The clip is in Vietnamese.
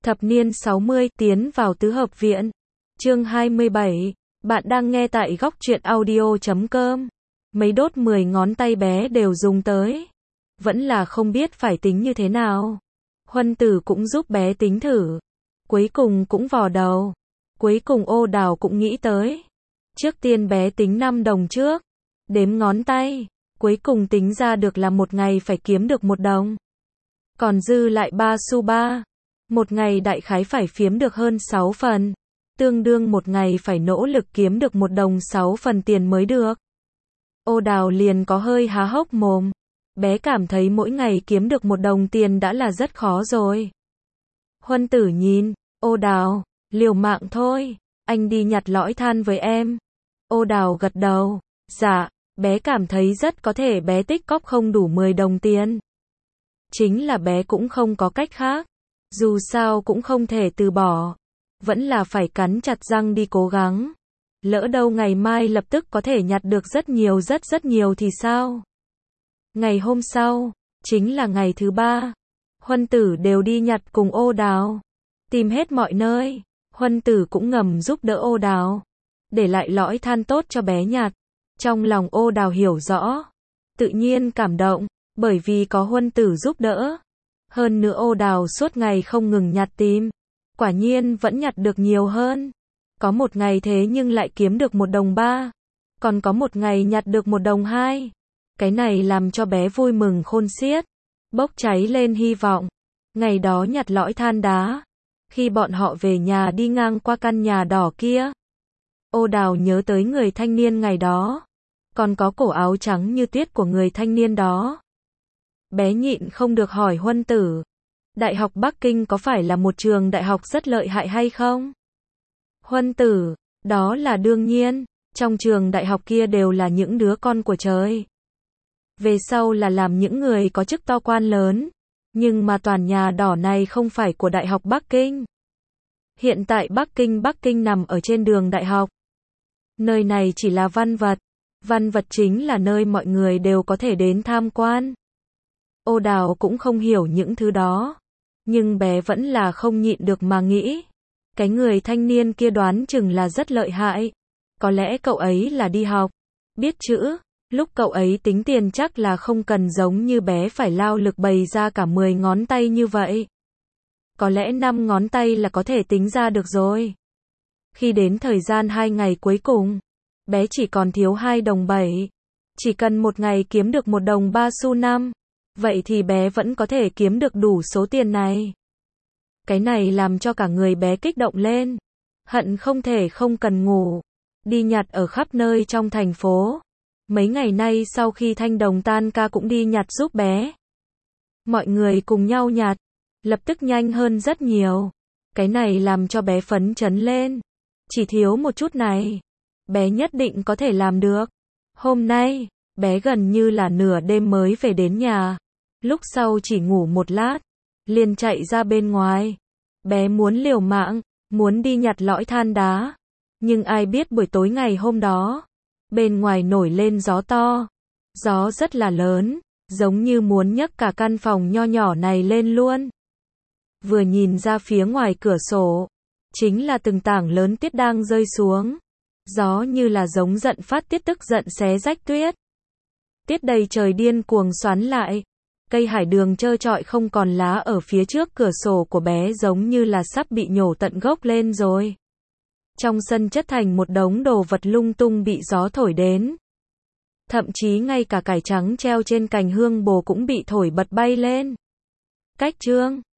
Thập niên 60 tiến vào tứ hợp viện. Chương 27. Bạn đang nghe tại góc truyện audio.com. Mấy đốt 10 ngón tay bé đều dùng tới. Vẫn là không biết phải tính như thế nào. Huân Tử cũng giúp bé tính thử. Cuối cùng cũng vò đầu. Cuối cùng Ô Đào cũng nghĩ tới. Trước tiên bé tính 5 đồng trước. Đếm ngón tay. Cuối cùng tính ra được là một ngày phải kiếm được 1 đồng. Còn dư lại 3 xu 3. Một ngày đại khái phải phiếm được hơn 6 phần. Tương đương một ngày phải nỗ lực kiếm được 1 đồng 6 phần tiền mới được. Ô Đào liền có hơi há hốc mồm. Bé cảm thấy mỗi ngày kiếm được 1 đồng tiền đã là rất khó rồi. Huân Tử nhìn, Ô Đào, liều mạng thôi, anh đi nhặt lõi than với em. Ô Đào gật đầu, dạ, bé cảm thấy rất có thể bé tích cóp không đủ 10 đồng tiền. Chính là bé cũng không có cách khác. Dù sao cũng không thể từ bỏ. Vẫn là phải cắn chặt răng đi cố gắng. Lỡ đâu ngày mai lập tức có thể nhặt được rất nhiều thì sao? Ngày hôm sau, chính là ngày thứ 3. Huân Tử đều đi nhặt cùng Ô Đào. Tìm hết mọi nơi. Huân Tử cũng ngầm giúp đỡ Ô Đào. Để lại lõi than tốt cho bé nhặt. Trong lòng Ô Đào hiểu rõ. Tự nhiên cảm động. Bởi vì có Huân Tử giúp đỡ. Hơn nữa Ô Đào suốt ngày không ngừng nhặt tìm. Quả nhiên vẫn nhặt được nhiều hơn. Có một ngày thế nhưng lại kiếm được 1 đồng 3. Còn có một ngày nhặt được 1 đồng 2. Cái này làm cho bé vui mừng khôn xiết. Bốc cháy lên hy vọng. Ngày đó nhặt lõi than đá. Khi bọn họ về nhà đi ngang qua căn nhà đỏ kia. Ô Đào nhớ tới người thanh niên ngày đó. Còn có cổ áo trắng như tuyết của người thanh niên đó. Bé nhịn không được hỏi Huân Tử. Đại học Bắc Kinh có phải là một trường đại học rất lợi hại hay không? Huân Tử, đó là đương nhiên. Trong trường đại học kia đều là những đứa con của trời. Về sau là làm những người có chức to quan lớn. Nhưng mà toàn nhà đỏ này không phải của Đại học Bắc Kinh. Hiện tại Bắc Kinh nằm ở trên đường đại học. Nơi này chỉ là văn vật. Văn vật chính là nơi mọi người đều có thể đến tham quan. Ô Đào cũng không hiểu những thứ đó. Nhưng bé vẫn là không nhịn được mà nghĩ. Cái người thanh niên kia đoán chừng là rất lợi hại. Có lẽ cậu ấy là đi học. Biết chữ. Lúc cậu ấy tính tiền chắc là không cần giống như bé phải lao lực bày ra cả 10 ngón tay như vậy. Có lẽ 5 ngón tay là có thể tính ra được rồi. Khi đến thời gian 2 ngày cuối cùng. Bé chỉ còn thiếu 2 đồng 7. Chỉ cần một ngày kiếm được 1 đồng 3 xu 5. Vậy thì bé vẫn có thể kiếm được đủ số tiền này. Cái này làm cho cả người bé kích động lên. Hận không thể không cần ngủ. Đi nhặt ở khắp nơi trong thành phố. Mấy ngày nay sau khi Thanh Đồng tan ca cũng đi nhặt giúp bé. Mọi người cùng nhau nhặt. Lập tức nhanh hơn rất nhiều. Cái này làm cho bé phấn chấn lên. Chỉ thiếu một chút này. Bé nhất định có thể làm được. Hôm nay, bé gần như là nửa đêm mới về đến nhà. Lúc sau chỉ ngủ một lát. Liền chạy ra bên ngoài. Bé muốn liều mạng. Muốn đi nhặt lõi than đá. Nhưng ai biết buổi tối ngày hôm đó. Bên ngoài nổi lên gió to. Gió rất là lớn. Giống như muốn nhấc cả căn phòng nho nhỏ này lên luôn. Vừa nhìn ra phía ngoài cửa sổ. Chính là từng tảng lớn tuyết đang rơi xuống. Gió như là giống giận phát tiết tức giận xé rách tuyết. Tuyết đầy trời điên cuồng xoắn lại. Cây hải đường trơ trọi không còn lá ở phía trước cửa sổ của bé giống như là sắp bị nhổ tận gốc lên rồi. Trong sân chất thành một đống đồ vật lung tung bị gió thổi đến. Thậm chí ngay cả cải trắng treo trên cành hương bồ cũng bị thổi bật bay lên. Cách chương